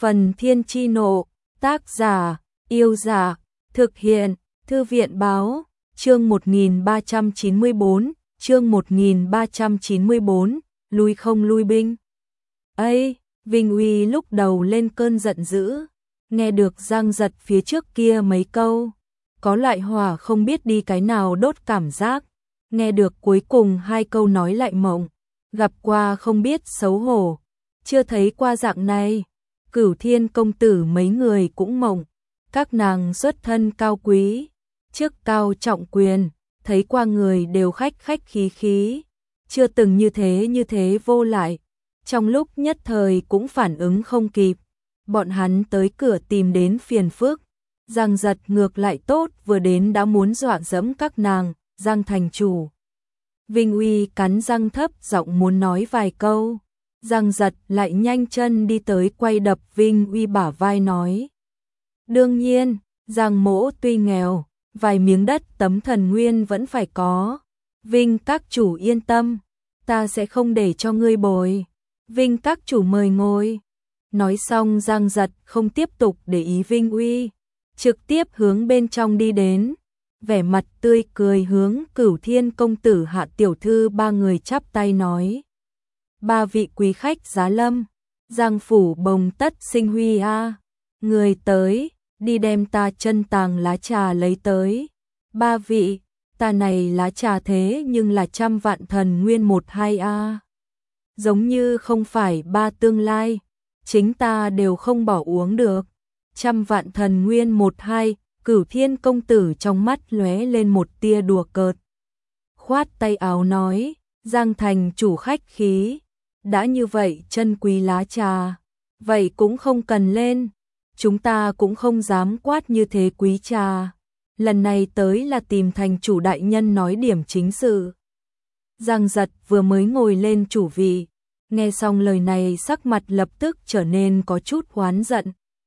Phần Thiên Chi Nộ, tác giả, Yêu Giả, thực hiện, Thư viện Báo, chương 1394, chương 1394, lui không lui binh. Ây, Vinh Uy lúc đầu lên cơn giận dữ, nghe được Giang Giật phía trước kia mấy câu, có loại hỏa không biết đi cái nào đốt cảm giác, nghe được cuối cùng hai câu nói lại mộng, gặp qua không biết xấu hổ, chưa thấy qua dạng này. Cửu Thiên công tử mấy người cũng mộng, các nàng xuất thân cao quý, chức cao trọng quyền, thấy qua người đều khách khách khí khí, chưa từng như thế vô lại. Trong lúc nhất thời cũng phản ứng không kịp, bọn hắn tới cửa tìm đến phiền phức. Giang Giật ngược lại tốt, vừa đến đã muốn dọa dẫm các nàng. Giang thành chủ. Vinh Uy cắn răng thấp giọng muốn nói vài câu. Giang Giật lại nhanh chân đi tới quay đập Vinh Uy bả vai nói. Đương nhiên, Giang mỗ tuy nghèo, vài miếng đất tấm thần nguyên vẫn phải có. Vinh các chủ yên tâm, ta sẽ không để cho ngươi bồi. Vinh các chủ mời ngồi. Nói xong Giang Giật không tiếp tục để ý Vinh Uy, trực tiếp hướng bên trong đi đến, vẻ mặt tươi cười hướng Cửu Thiên công tử Hạ tiểu thư ba người chắp tay nói. Ba vị quý khách giá lâm, Giang phủ bồng tất sinh huy a, người tới, đi đem ta chân tàng lá trà lấy tới. Ba vị, ta này lá trà thế nhưng là 100 vạn thần nguyên 12 a. Giống như không phải ba tương lai, chính ta đều không bỏ uống được. 100 vạn thần nguyên 12, Cửu Thiên công tử trong mắt lóe lên một tia đùa cợt. Khoát tay áo nói, Giang thành chủ khách khí, đã như vậy chân quý lá trà, vậy cũng không cần lên, chúng ta cũng không dám quát như thế quý trà. Lần này tới là tìm thành chủ đại nhân nói điểm chính sự. Giang Giật vừa mới ngồi lên chủ vị, nghe xong lời này sắc mặt lập tức trở nên có chút oán giận.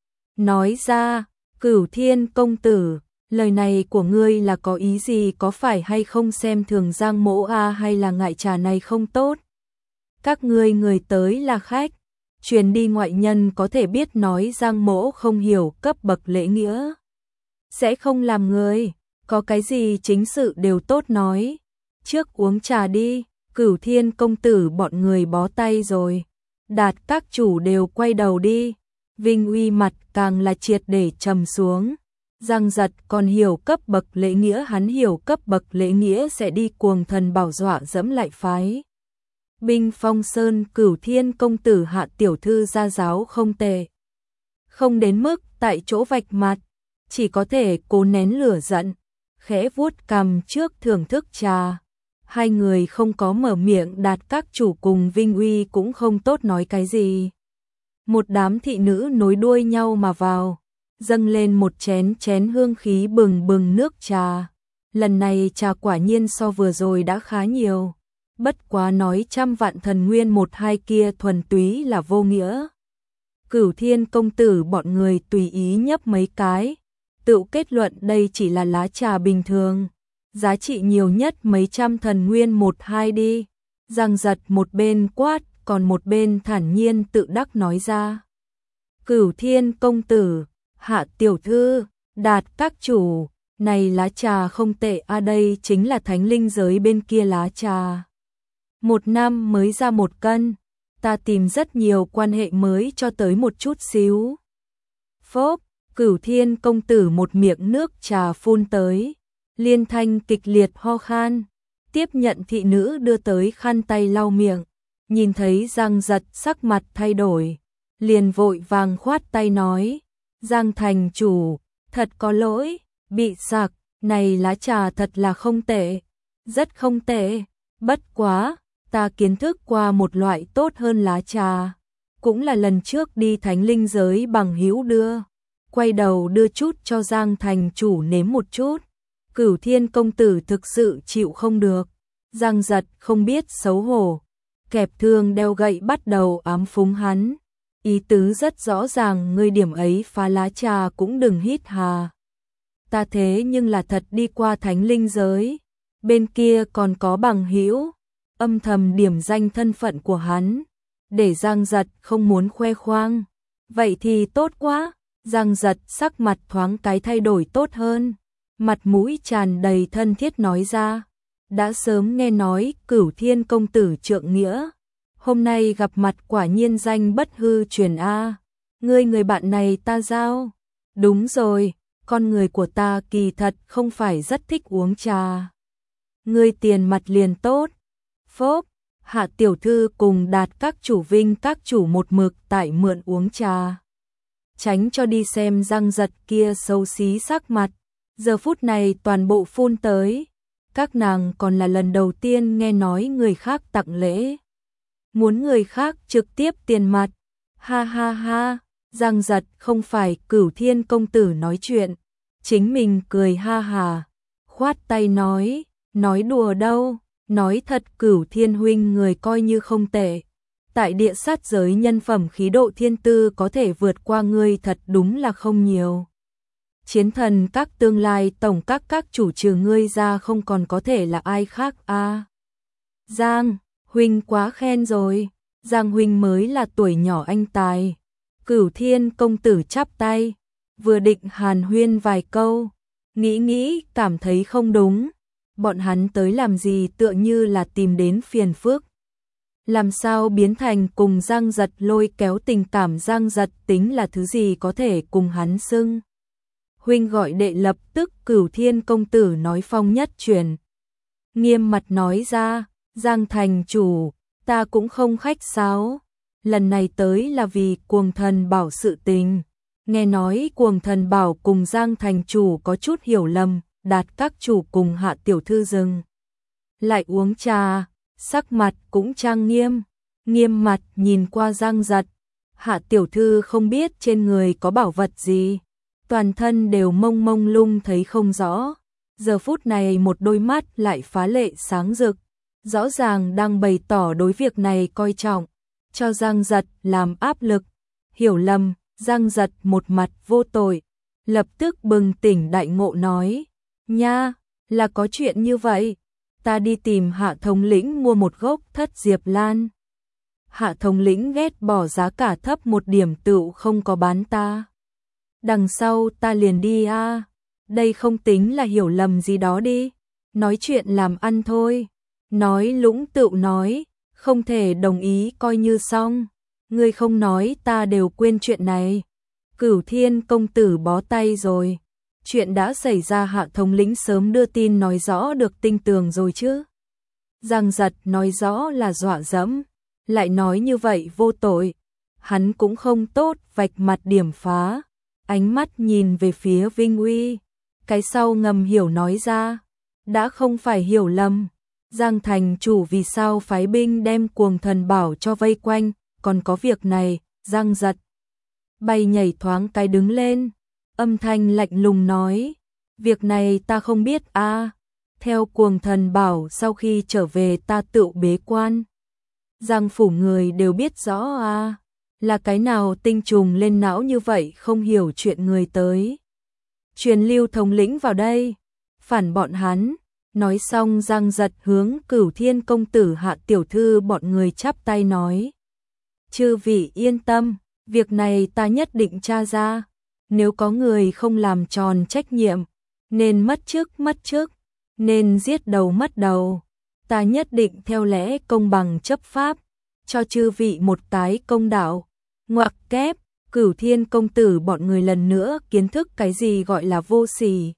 Nói ra, Cửu Thiên công tử, lời này của ngươi là có ý gì, có phải hay không xem thường Giang mỗ a, hay là ngại trà này không tốt? Các ngươi người tới là khách, truyền đi ngoại nhân có thể biết nói Giang mỗ không hiểu cấp bậc lễ nghĩa, sẽ không làm người, có cái gì chính sự đều tốt nói. Trước uống trà đi. Cửu Thiên công tử bọn người bó tay rồi, Đạt các chủ đều quay đầu đi. Vinh Uy mặt càng là triệt để trầm xuống. Giang Giật còn hiểu cấp bậc lễ nghĩa, hắn hiểu cấp bậc lễ nghĩa sẽ đi cuồng thần bảo dọa dẫm lại phái binh phong sơn. Cửu Thiên công tử Hạ tiểu thư gia giáo không tệ, không đến mức tại chỗ vạch mặt, chỉ có thể cố nén lửa giận, khẽ vuốt cằm trước thưởng thức trà. Hai người không có mở miệng, Đạt các chủ cùng Vinh Uy cũng không tốt nói cái gì. Một đám thị nữ nối đuôi nhau mà vào, dâng lên một chén hương khí bừng bừng nước trà. Lần này trà quả nhiên so vừa rồi đã khá nhiều, bất quá nói 100 vạn thần nguyên 12 kia thuần túy là vô nghĩa. Cửu Thiên công tử bọn người tùy ý nhấp mấy cái, tự kết luận đây chỉ là lá trà bình thường, giá trị nhiều nhất mấy trăm thần nguyên 12 đi. Giang Giật một bên quát, còn một bên thản nhiên tự đắc nói ra. Cửu Thiên công tử, Hạ tiểu thư, Đạt các chủ, này lá trà không tệ a, đây chính là thánh linh giới bên kia lá trà. 1 năm mới ra 1 cân, ta tìm rất nhiều quan hệ mới cho tới một chút xíu. Phốp, Cửu Thiên công tử một miệng nước trà phun tới, liên thanh kịch liệt ho khan, tiếp nhận thị nữ đưa tới khăn tay lau miệng, nhìn thấy Giang Giật sắc mặt thay đổi, liền vội vàng khoát tay nói, Giang thành chủ, thật có lỗi, bị sặc, này lá trà thật là không tệ, rất không tệ, bất quá, ta kiến thức qua một loại tốt hơn lá trà, cũng là lần trước đi thánh linh giới bằng hữu đưa, quay đầu đưa chút cho Giang thành chủ nếm một chút. Cửu Thiên công tử thực sự chịu không được. Giang Giật không biết xấu hổ, kẹp thương đeo gậy bắt đầu ám phúng hắn. Ý tứ rất rõ ràng, ngươi điểm ấy phá lá trà cũng đừng hít hà. Ta thế nhưng là thật đi qua thánh linh giới, bên kia còn có bằng hữu, âm thầm điểm danh thân phận của hắn, để Giang Giật không muốn khoe khoang. Vậy thì tốt quá. Giang Giật sắc mặt thoáng cái thay đổi tốt hơn, mặt mũi tràn đầy thân thiết nói ra, đã sớm nghe nói Cửu Thiên công tử trượng nghĩa, hôm nay gặp mặt quả nhiên danh bất hư truyền a. Người bạn này ta giao. Đúng rồi, con người của ta kỳ thật không phải rất thích uống trà. Ngươi tiền mặt liền tốt. Phốp, Hạ tiểu thư cùng Đạt các chủ Vinh các chủ một mực tại mượn uống trà. Tránh cho đi xem Giang Giật kia xấu xí sắc mặt, giờ phút này toàn bộ phun tới. Các nàng còn là lần đầu tiên nghe nói người khác tặng lễ. Muốn người khác trực tiếp tiền mặt. Ha ha ha, Giang Giật không phải Cửu Thiên công tử nói chuyện. Chính mình cười ha hà, khoát tay nói đùa đâu, nói thật Cửu Thiên huynh người coi như không tệ. Tại địa sát giới nhân phẩm khí độ thiên tư có thể vượt qua ngươi thật đúng là không nhiều. Chiến thần các tương lai tổng các chủ trừ ngươi ra không còn có thể là ai khác a. Giang, huynh quá khen rồi, Giang huynh mới là tuổi nhỏ anh tài. Cửu Thiên công tử chắp tay, vừa định hàn huyên vài câu, nghĩ cảm thấy không đúng. Bọn hắn tới làm gì tựa như là tìm đến phiền phức. Làm sao biến thành cùng Giang Giật lôi kéo tình cảm Giang Giật tính là thứ gì có thể cùng hắn xưng. Huynh gọi đệ lập tức Cửu Thiên công tử nói phong nhất truyền. Nghiêm mặt nói ra, Giang thành chủ, ta cũng không khách sáo. Lần này tới là vì Cuồng Thần Bảo sự tình. Nghe nói Cuồng Thần Bảo cùng Giang thành chủ có chút hiểu lầm, Đạt các chủ cùng Hạ tiểu thư dừng lại uống trà, sắc mặt cũng trang nghiêm mặt nhìn qua Giang Giật. Hạ tiểu thư không biết trên người có bảo vật gì, toàn thân đều mông lung thấy không rõ. Giờ phút này một đôi mắt lại phá lệ sáng rực, rõ ràng đang bày tỏ đối việc này coi trọng, cho Giang Giật làm áp lực. Hiểu lầm, Giang Giật một mặt vô tội, lập tức bừng tỉnh đại ngộ nói, nha, là có chuyện như vậy. Ta đi tìm Hạ thống lĩnh mua một gốc Thất Diệp Lan. Hạ thống lĩnh ghét bỏ giá cả thấp một điểm tựu không có bán ta. Đằng sau ta liền đi a. Đây không tính là hiểu lầm gì đó đi. Nói chuyện làm ăn thôi. Nói lũng tựu nói, không thể đồng ý coi như xong. Ngươi không nói ta đều quên chuyện này. Cửu Thiên công tử bó tay rồi. Chuyện đã xảy ra Hạ thống lĩnh sớm đưa tin nói rõ được tinh tường rồi chứ. Giang Giật nói rõ là dọa dẫm, lại nói như vậy vô tội. Hắn cũng không tốt vạch mặt điểm phá, ánh mắt nhìn về phía Vinh Uy. Cái sau ngầm hiểu nói ra, đã không phải hiểu lầm. Giang thành chủ vì sao phái binh đem Cuồng Thần Bảo cho vây quanh, còn có việc này. Giang Giật bay nhảy thoáng cái đứng lên, âm thanh lạnh lùng nói, việc này ta không biết a. Theo Cuồng Thần Bảo sau khi trở về ta tự bế quan. Giang phủ người đều biết rõ a, là cái nào tinh trùng lên não như vậy không hiểu chuyện người tới. Truyền Lưu thống lĩnh vào đây, phản bọn hắn. Nói xong Giang Giật hướng Cửu Thiên công tử Hạ tiểu thư bọn người chắp tay nói, chư vị yên tâm, việc này ta nhất định tra ra. Nếu có người không làm tròn trách nhiệm, nên mất chức, nên giết đầu mất đầu, ta nhất định theo lẽ công bằng chấp pháp, cho chư vị một tái công đạo. Ngoặc kép, Cửu Thiên công tử bọn người lần nữa kiến thức cái gì gọi là vô sỉ.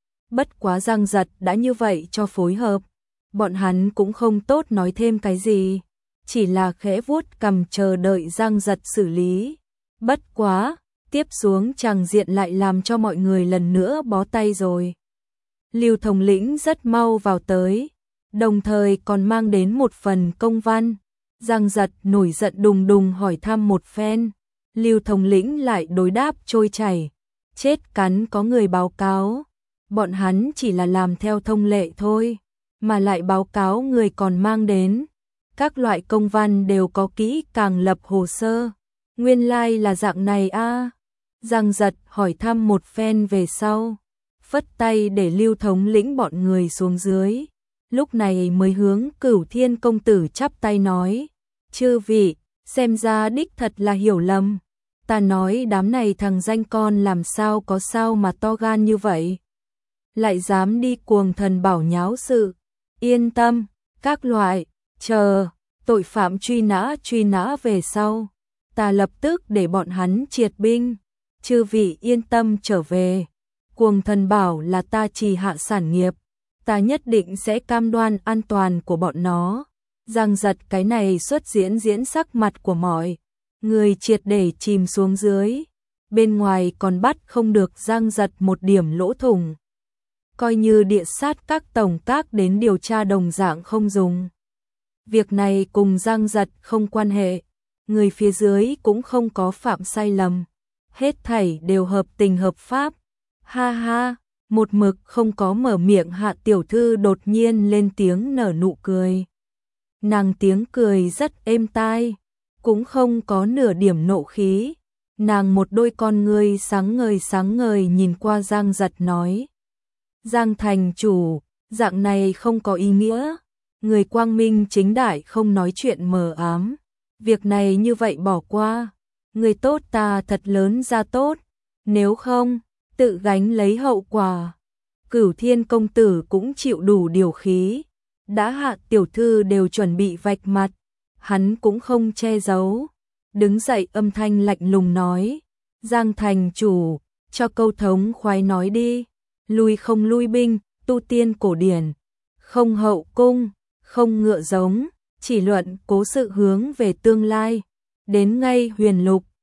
Bất quá Giang Giật đã như vậy cho phối hợp, bọn hắn cũng không tốt nói thêm cái gì, chỉ là khẽ vuốt cằm chờ đợi Giang Giật xử lý. Bất quá, tiếp xuống chàng diện lại làm cho mọi người lần nữa bó tay rồi. Lưu thống lĩnh rất mau vào tới, đồng thời còn mang đến một phần công văn. Giang Giật nổi giận đùng đùng hỏi thăm một phen, Lưu thống lĩnh lại đối đáp trôi chảy, chết cắn có người báo cáo, bọn hắn chỉ là làm theo thông lệ thôi, mà lại báo cáo người còn mang đến. Các loại công văn đều có kỹ càng lập hồ sơ, nguyên lai là dạng này a. Giang Giật hỏi thăm một phen về sau, phất tay để Lưu thống lĩnh bọn người xuống dưới, lúc này mới hướng Cửu Thiên công tử chắp tay nói, chư vị, xem ra đích thật là hiểu lầm. Ta nói đám này thằng danh con làm sao có sao mà to gan như vậy. Lại dám đi cuồng thần bảo nháo sự. Yên tâm, các loại, chờ, tội phạm truy nã về sau. Ta lập tức để bọn hắn triệt binh. Chư vị yên tâm trở về. Cuồng thần bảo là ta trì hạ sản nghiệp. Ta nhất định sẽ cam đoan an toàn của bọn nó. Giang Giật cái này xuất diễn sắc mặt của mọi người triệt để chìm xuống dưới. Bên ngoài còn bắt không được Giang Giật một điểm lỗ thủng. Coi như địa sát các tổng các đến điều tra đồng dạng không dùng. Việc này cùng Giang Giật không quan hệ. Người phía dưới cũng không có phạm sai lầm. Hết thảy đều hợp tình hợp pháp. Ha ha, một mực không có mở miệng Hạ tiểu thư đột nhiên lên tiếng nở nụ cười. Nàng tiếng cười rất êm tai, cũng không có nửa điểm nộ khí. Nàng một đôi con ngươi sáng ngời nhìn qua Giang Giật nói. Giang thành chủ, dạng này không có ý nghĩa. Người quang minh chính đại không nói chuyện mờ ám. Việc này như vậy bỏ qua. Người tốt ta thật lớn ra tốt. Nếu không, tự gánh lấy hậu quả. Cửu Thiên công tử cũng chịu đủ điều khí. Đã Hạ tiểu thư đều chuẩn bị vạch mặt. Hắn cũng không che giấu. Đứng dậy âm thanh lạnh lùng nói. Giang thành chủ, cho câu thống khoái nói đi. Lui không lui binh, tu tiên cổ điển. Không hậu cung, không ngựa giống. Chỉ luận cố sự hướng về tương lai. Đến ngay huyền lục,